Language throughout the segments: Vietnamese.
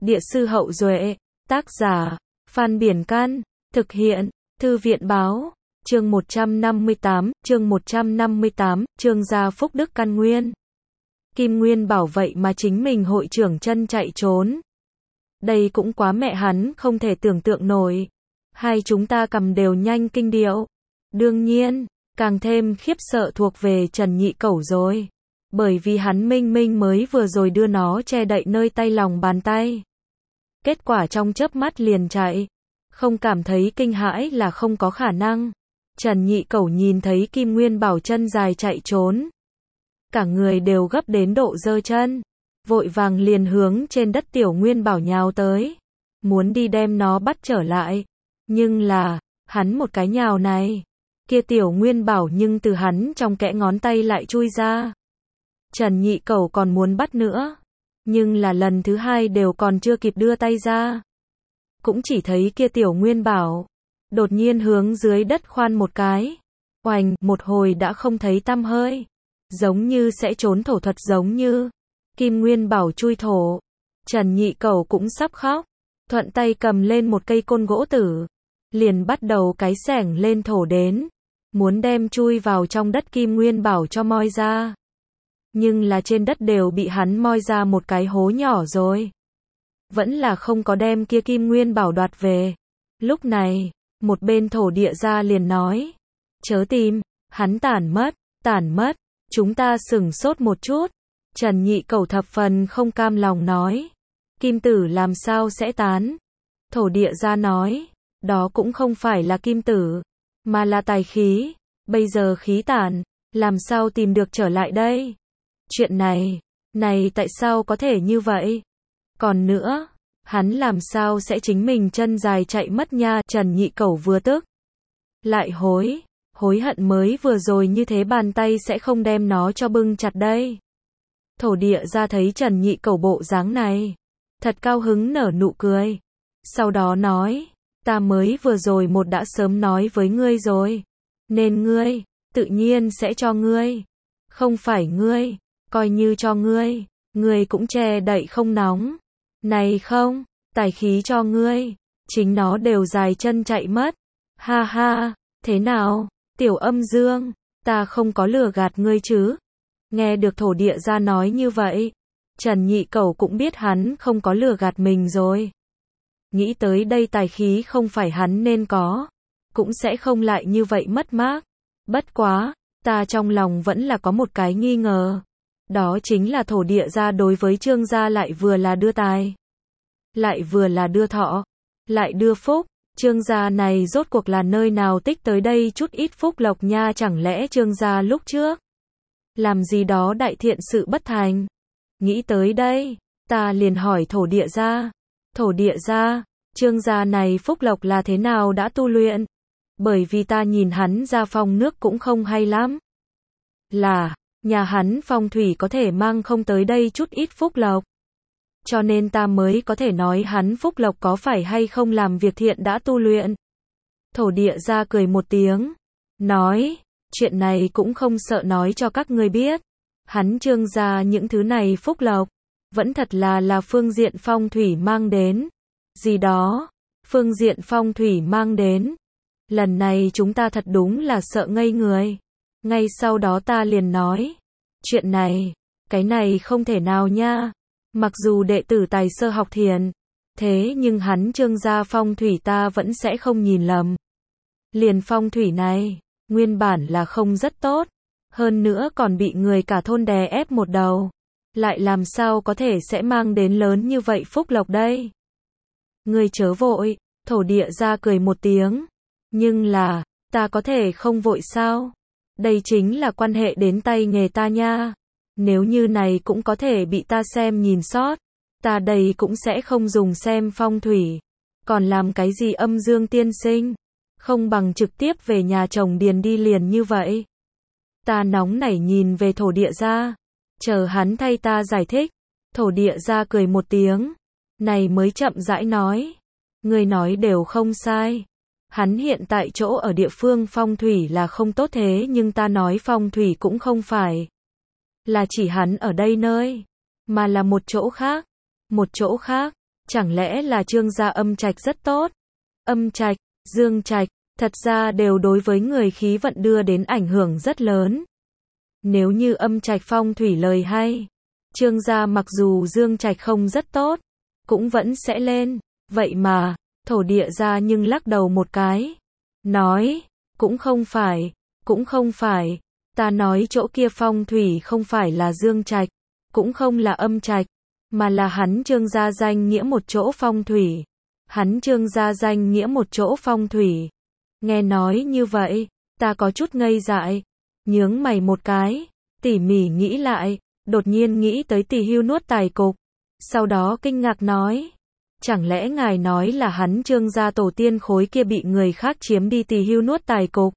Địa sư Hậu Duệ, tác giả, Phan Biển Căn, thực hiện, Thư viện Báo, chương 158, chương gia phúc đức căn nguyên. Kim Nguyên Bảo vậy mà chính mình hội trưởng chân chạy trốn. Đây cũng quá mẹ hắn không thể tưởng tượng nổi. Hai chúng ta cầm đều nhanh kinh điệu. Đương nhiên, càng thêm khiếp sợ thuộc về Trần Nhị Cẩu rồi. Bởi vì hắn minh minh mới vừa rồi đưa nó che đậy nơi tay lòng bàn tay. Kết quả trong chớp mắt liền chạy. Không cảm thấy kinh hãi là không có khả năng. Trần Nhị Cẩu nhìn thấy Kim Nguyên Bảo chân dài chạy trốn. Cả người đều gấp đến độ giơ chân. Vội vàng liền hướng trên đất Tiểu Nguyên Bảo nhào tới. Muốn đi đem nó bắt trở lại. Nhưng là, hắn một cái nhào này. Kia Tiểu Nguyên Bảo nhưng từ hắn trong kẽ ngón tay lại chui ra. Trần Nhị Cẩu còn muốn bắt nữa. Nhưng là lần thứ hai đều còn chưa kịp đưa tay ra. Cũng chỉ thấy kia Tiểu Nguyên Bảo. Đột nhiên hướng dưới đất khoan một cái. Oành, một hồi đã không thấy tăm hơi. Giống như sẽ trốn thổ thuật giống như. Kim Nguyên Bảo chui thổ. Trần Nhị Cẩu cũng sắp khóc. Thuận tay cầm lên một cây côn gỗ tử. Liền bắt đầu cái xẻng lên thổ đến. Muốn đem chui vào trong đất Kim Nguyên Bảo cho moi ra. Nhưng là trên đất đều bị hắn moi ra một cái hố nhỏ rồi. Vẫn là không có đem kia Kim Nguyên Bảo đoạt về. Lúc này, một bên thổ địa gia liền nói. Chớ tìm, hắn tản mất. Chúng ta sửng sốt một chút. Trần Nhị Cẩu thập phần không cam lòng nói. Kim tử làm sao sẽ tán? Thổ địa gia nói. Đó cũng không phải là kim tử. Mà là tài khí. Bây giờ khí tản. Làm sao tìm được trở lại đây? Chuyện này tại sao có thể như vậy? Còn nữa, hắn làm sao sẽ chính mình chân dài chạy mất nha? Trần Nhị Cẩu vừa tức. Lại hối hận mới vừa rồi như thế bàn tay sẽ không đem nó cho bưng chặt đây. Thổ địa ra thấy Trần Nhị Cẩu bộ dáng này. Thật cao hứng nở nụ cười. Sau đó nói, ta mới vừa rồi đã sớm nói với ngươi rồi. Nên ngươi, tự nhiên sẽ cho ngươi. Không phải ngươi, coi như cho ngươi. Ngươi cũng che đậy không nóng. Này không, tài khí cho ngươi. Chính nó đều dài chân chạy mất. Ha ha, thế nào, Tiểu Âm Dương, ta không có lừa gạt ngươi chứ? Nghe được thổ địa gia nói như vậy, Trần Nhị Cẩu cũng biết hắn không có lừa gạt mình rồi. Nghĩ tới đây tài khí không phải hắn nên có, cũng sẽ không lại như vậy mất mát. Bất quá, ta trong lòng vẫn là có một cái nghi ngờ. Đó chính là thổ địa gia đối với Trương gia lại vừa là đưa tài, lại vừa là đưa thọ, lại đưa phúc. Trương gia này rốt cuộc là nơi nào tích tới đây chút ít phúc lộc nha? Chẳng lẽ Trương gia lúc trước làm gì đó đại thiện sự bất thành? Nghĩ tới đây, ta liền hỏi thổ địa gia. Thổ địa gia, Trương gia này phúc lộc là thế nào đã tu luyện? Bởi vì ta nhìn hắn ra phong nước cũng không hay lắm. Là, nhà hắn phong thủy có thể mang không tới đây chút ít phúc lộc. Cho nên ta mới có thể nói hắn phúc lộc có phải hay không làm việc thiện đã tu luyện. Thổ địa gia cười một tiếng. Nói, chuyện này cũng không sợ nói cho các ngươi biết. Hắn Trương gia những thứ này phúc lộc. Vẫn thật là phương diện phong thủy mang đến. Gì đó, phương diện phong thủy mang đến. Lần này chúng ta thật đúng là sợ ngây người. Ngay sau đó ta liền nói. Chuyện này, cái này không thể nào nha. Mặc dù đệ tử tài sơ học thiền, thế nhưng hắn Trương gia phong thủy ta vẫn sẽ không nhìn lầm. Liền phong thủy này, nguyên bản là không rất tốt, hơn nữa còn bị người cả thôn đè ép một đầu. Lại làm sao có thể sẽ mang đến lớn như vậy phúc lộc đây? Ngươi chớ vội, thổ địa gia cười một tiếng. Nhưng là, ta có thể không vội sao? Đây chính là quan hệ đến tay nghề ta nha. Nếu như này cũng có thể bị ta xem nhìn sót, ta đây cũng sẽ không dùng xem phong thủy. Còn làm cái gì âm dương tiên sinh? Không bằng trực tiếp về nhà chồng điền đi liền như vậy. Ta nóng nảy nhìn về thổ địa gia, chờ hắn thay ta giải thích. Thổ địa gia cười một tiếng, này mới chậm rãi nói. Người nói đều không sai. Hắn hiện tại chỗ ở địa phương phong thủy là không tốt, thế nhưng ta nói phong thủy cũng không phải là chỉ hắn ở đây nơi, mà là một chỗ khác. Một chỗ khác, Chẳng lẽ là Trương gia âm trạch rất tốt? Âm trạch, dương trạch, thật ra đều đối với người khí vận đưa đến ảnh hưởng rất lớn. Nếu như âm trạch phong thủy lời hay, Trương gia mặc dù dương trạch không rất tốt, cũng vẫn sẽ lên. Vậy mà, thổ địa gia nhưng lắc đầu một cái. Nói, cũng không phải. Ta nói chỗ kia phong thủy không phải là dương trạch, cũng không là âm trạch, mà là hắn Trương gia danh nghĩa một chỗ phong thủy. Hắn Trương gia danh nghĩa một chỗ phong thủy. Nghe nói như vậy, ta có chút ngây dại, nhướng mày một cái, tỉ mỉ nghĩ lại, đột nhiên nghĩ tới Tỳ Hưu nuốt tài cục, sau đó kinh ngạc nói, chẳng lẽ ngài nói là hắn Trương gia tổ tiên khối kia bị người khác chiếm đi Tỳ Hưu nuốt tài cục?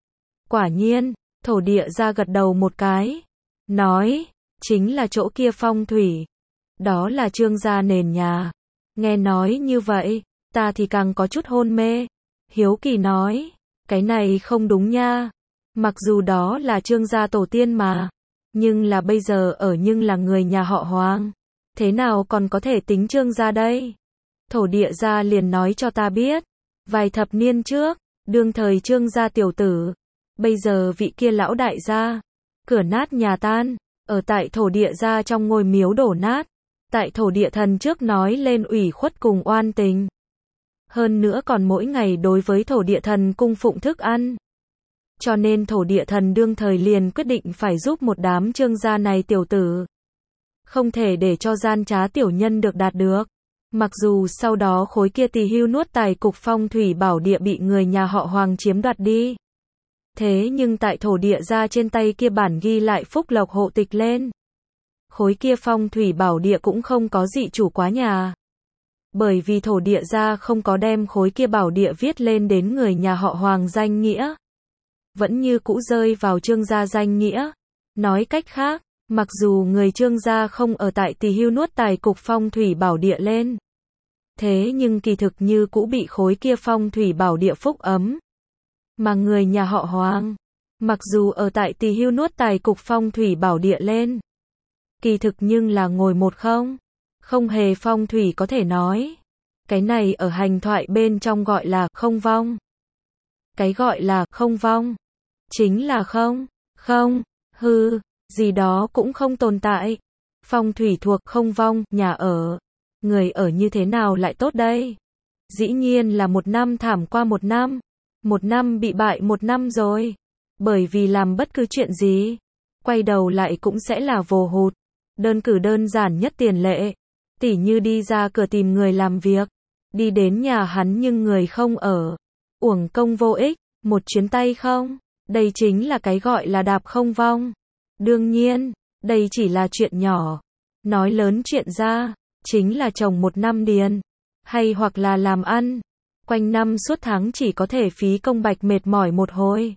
Quả nhiên, thổ địa gia gật đầu một cái, nói, chính là chỗ kia phong thủy, đó là Trương gia nền nhà. Nghe nói như vậy, ta thì càng có chút hôn mê, hiếu kỳ nói, cái này không đúng nha, mặc dù đó là Trương gia tổ tiên mà, nhưng là bây giờ ở nhưng là người nhà họ Hoàng, thế nào còn có thể tính Trương gia đây? Thổ địa gia liền nói cho ta biết, vài thập niên trước, đương thời Trương gia tiểu tử, bây giờ vị kia lão đại gia, cửa nát nhà tan, ở tại thổ địa gia trong ngôi miếu đổ nát, tại thổ địa thần trước nói lên ủy khuất cùng oan tình. Hơn nữa còn mỗi ngày đối với thổ địa thần cung phụng thức ăn. Cho nên thổ địa thần đương thời liền quyết định phải giúp một đám Trương gia này tiểu tử. Không thể để cho gian trá tiểu nhân được đạt được. Mặc dù sau đó khối kia Tỳ Hưu nuốt tài cục phong thủy bảo địa bị người nhà họ Hoàng chiếm đoạt đi. Thế nhưng tại thổ địa gia trên tay kia bản ghi lại phúc lộc hộ tịch lên. Khối kia phong thủy bảo địa cũng không có dị chủ quá nhà. Bởi vì thổ địa gia không có đem khối kia bảo địa viết lên đến người nhà họ Hoàng danh nghĩa. Vẫn như cũ rơi vào Trương gia danh nghĩa. Nói cách khác, mặc dù người Trương gia không ở tại Tỳ Hưu nuốt tài cục phong thủy bảo địa lên. Thế nhưng kỳ thực như cũ bị khối kia phong thủy bảo địa phúc ấm. Mà người nhà họ Hoàng, mặc dù ở tại Tỳ Hưu nuốt tài cục phong thủy bảo địa lên. Kỳ thực nhưng là ngồi một không hề phong thủy có thể nói. Cái này ở hành thoại bên trong gọi là không vong. Cái gọi là không vong, chính là không, hư, gì đó cũng không tồn tại. Phong thủy thuộc không vong, nhà ở. Người ở như thế nào lại tốt đây? Dĩ nhiên là một năm thảm qua một năm. Một năm bị bại một năm rồi. Bởi vì làm bất cứ chuyện gì, quay đầu lại cũng sẽ là vồ hụt. Đơn cử đơn giản nhất tiền lệ. Tỉ như đi ra cửa tìm người làm việc. Đi đến nhà hắn nhưng người không ở. Uổng công vô ích, một chuyến tay không. Đây chính là cái gọi là đạp không vong. Đương nhiên, đây chỉ là chuyện nhỏ. Nói lớn chuyện ra, chính là trồng một năm điền. Hay hoặc là làm ăn. Quanh năm suốt tháng chỉ có thể phí công bạch mệt mỏi một hồi.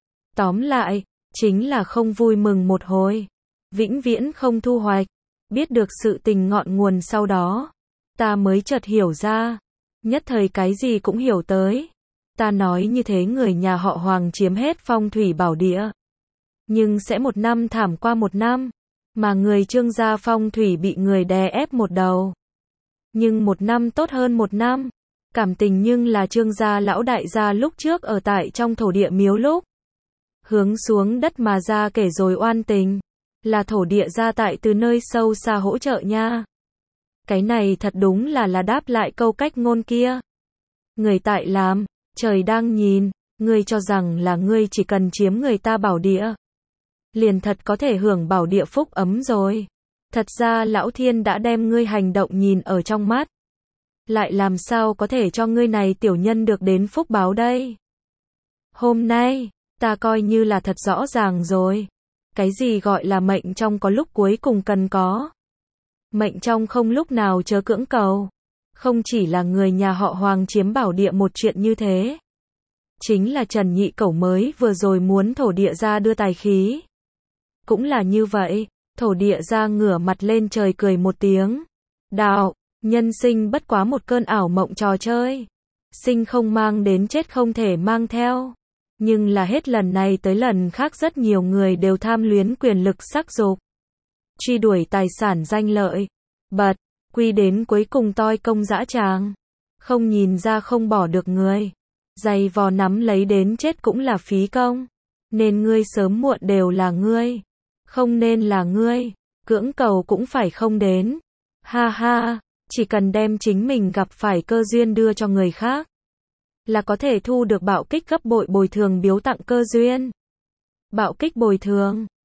Tóm lại, chính là không vui mừng một hồi. Vĩnh viễn không thu hoạch. Biết được sự tình ngọn nguồn sau đó, ta mới chợt hiểu ra. Nhất thời cái gì cũng hiểu tới. Ta nói như thế người nhà họ Hoàng chiếm hết phong thủy bảo địa. Nhưng sẽ một năm thảm qua một năm. Mà người Trương gia phong thủy bị người đè ép một đầu. Nhưng một năm tốt hơn một năm. Cảm tình nhưng là Trương gia lão đại gia lúc trước ở tại trong thổ địa miếu lúc. Hướng xuống đất mà ra kể rồi oan tình. Là thổ địa gia tại từ nơi sâu xa hỗ trợ nha. Cái này thật đúng là đáp lại câu cách ngôn kia. Người tại làm, trời đang nhìn, ngươi cho rằng là ngươi chỉ cần chiếm người ta bảo địa. Liền thật có thể hưởng bảo địa phúc ấm rồi. Thật ra lão thiên đã đem ngươi hành động nhìn ở trong mắt. Lại làm sao có thể cho ngươi này tiểu nhân được đến phúc báo đây? Hôm nay, ta coi như là thật rõ ràng rồi. Cái gì gọi là mệnh trong có lúc cuối cùng cần có. Mệnh trong không lúc nào chớ cưỡng cầu. Không chỉ là người nhà họ Hoàng chiếm bảo địa một chuyện như thế. Chính là Trần Nhị Cẩu mới vừa rồi muốn thổ địa gia đưa tài khí. Cũng là như vậy, thổ địa gia ngửa mặt lên trời cười một tiếng. Đạo, nhân sinh bất quá một cơn ảo mộng trò chơi. Sinh không mang đến chết không thể mang theo. Nhưng là hết lần này tới lần khác rất nhiều người đều tham luyến quyền lực sắc dục. Truy đuổi tài sản danh lợi. Bật, Quy đến cuối cùng toi công dã tràng. Không nhìn ra không bỏ được người. Giày vò nắm lấy đến chết cũng là phí công. Nên ngươi sớm muộn đều là ngươi. Không nên là ngươi. Cưỡng cầu cũng phải không đến. Ha ha, chỉ cần đem chính mình gặp phải cơ duyên đưa cho người khác. Là có thể thu được bạo kích gấp bội bồi thường biếu tặng cơ duyên. Bạo kích bồi thường.